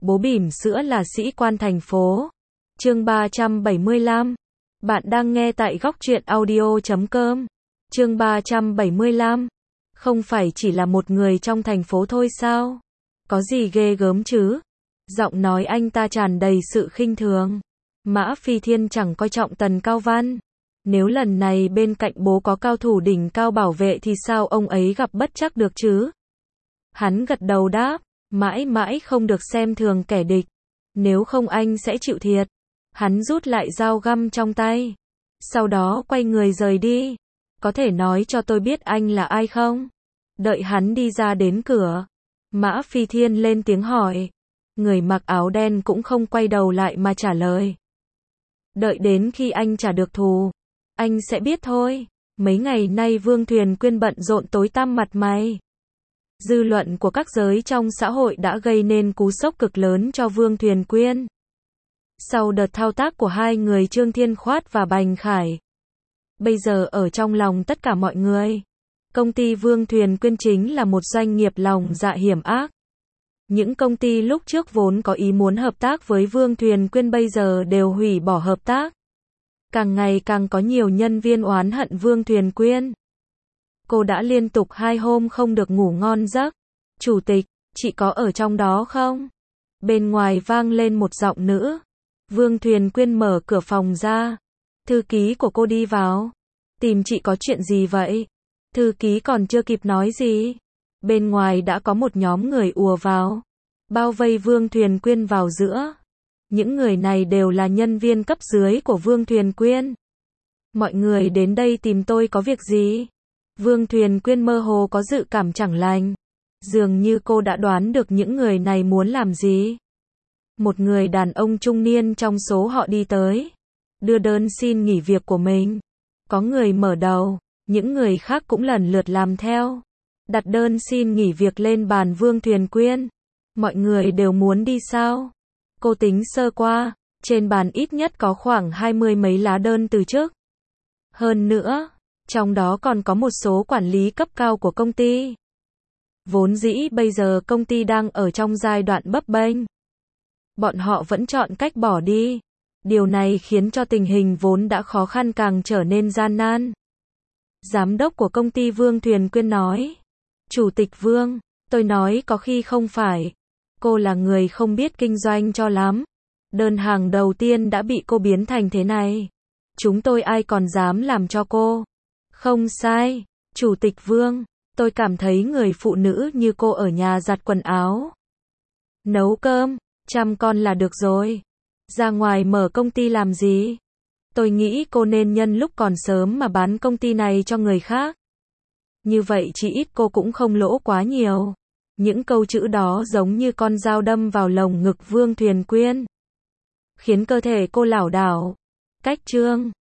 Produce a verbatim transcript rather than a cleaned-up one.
Bố bỉm sữa là sĩ quan thành phố. Chương ba trăm bảy mươi lăm. Bạn đang nghe tại góc truyện audio chấm com. Chương ba trăm bảy mươi lăm. Không phải chỉ là một người trong thành phố thôi sao? Có gì ghê gớm chứ? Giọng nói anh ta tràn đầy sự khinh thường. Mã Phi Thiên chẳng coi trọng Tần Cao Văn. Nếu lần này bên cạnh bố có cao thủ đỉnh cao bảo vệ thì sao ông ấy gặp bất trắc được chứ? Hắn gật đầu đáp, mãi mãi không được xem thường kẻ địch. Nếu không anh sẽ chịu thiệt. Hắn rút lại dao găm trong tay. Sau đó quay người rời đi. Có thể nói cho tôi biết anh là ai không? Đợi hắn đi ra đến cửa, Mã Phi Thiên lên tiếng hỏi. Người mặc áo đen cũng không quay đầu lại mà trả lời. Đợi đến khi anh trả được thù, anh sẽ biết thôi. Mấy ngày nay Vương Thuyền Quyên bận rộn tối tăm mặt mày. Dư luận của các giới trong xã hội đã gây nên cú sốc cực lớn cho Vương Thuyền Quyên. Sau đợt thao tác của hai người Trương Thiên Khoát và Bành Khải, bây giờ ở trong lòng tất cả mọi người, công ty Vương Thuyền Quyên chính là một doanh nghiệp lòng dạ hiểm ác. Những công ty lúc trước vốn có ý muốn hợp tác với Vương Thuyền Quyên bây giờ đều hủy bỏ hợp tác. Càng ngày càng có nhiều nhân viên oán hận Vương Thuyền Quyên. Cô đã liên tục hai hôm không được ngủ ngon giấc. Chủ tịch, chị có ở trong đó không? Bên ngoài vang lên một giọng nữ. Vương Thuyền Quyên mở cửa phòng ra. Thư ký của cô đi vào. Tìm chị có chuyện gì vậy? Thư ký còn chưa kịp nói gì. Bên ngoài đã có một nhóm người ùa vào. Bao vây Vương Thuyền Quyên vào giữa. Những người này đều là nhân viên cấp dưới của Vương Thuyền Quyên. Mọi người đến đây tìm tôi có việc gì? Vương Thuyền Quyên mơ hồ có dự cảm chẳng lành. Dường như cô đã đoán được những người này muốn làm gì. Một người đàn ông trung niên trong số họ đi tới, đưa đơn xin nghỉ việc của mình. Có người mở đầu, những người khác cũng lần lượt làm theo. Đặt đơn xin nghỉ việc lên bàn Vương Thuyền Quyên. Mọi người đều muốn đi sao? Cô tính sơ qua, trên bàn ít nhất có khoảng hai mươi mấy lá đơn từ chức. Hơn nữa, trong đó còn có một số quản lý cấp cao của công ty. Vốn dĩ bây giờ công ty đang ở trong giai đoạn bấp bênh. Bọn họ vẫn chọn cách bỏ đi. Điều này khiến cho tình hình vốn đã khó khăn càng trở nên gian nan. Giám đốc của công ty Vương Thuyền Quyên nói. Chủ tịch Vương, tôi nói có khi không phải. Cô là người không biết kinh doanh cho lắm. Đơn hàng đầu tiên đã bị cô biến thành thế này. Chúng tôi ai còn dám làm cho cô. Không sai, Chủ tịch Vương, tôi cảm thấy người phụ nữ như cô ở nhà giặt quần áo, nấu cơm, chăm con là được rồi. Ra ngoài mở công ty làm gì? Tôi nghĩ cô nên nhân lúc còn sớm mà bán công ty này cho người khác. Như vậy chỉ ít cô cũng không lỗ quá nhiều. Những câu chữ đó giống như con dao đâm vào lồng ngực Vương Thuyền Quyên, khiến cơ thể cô lảo đảo. Cách chương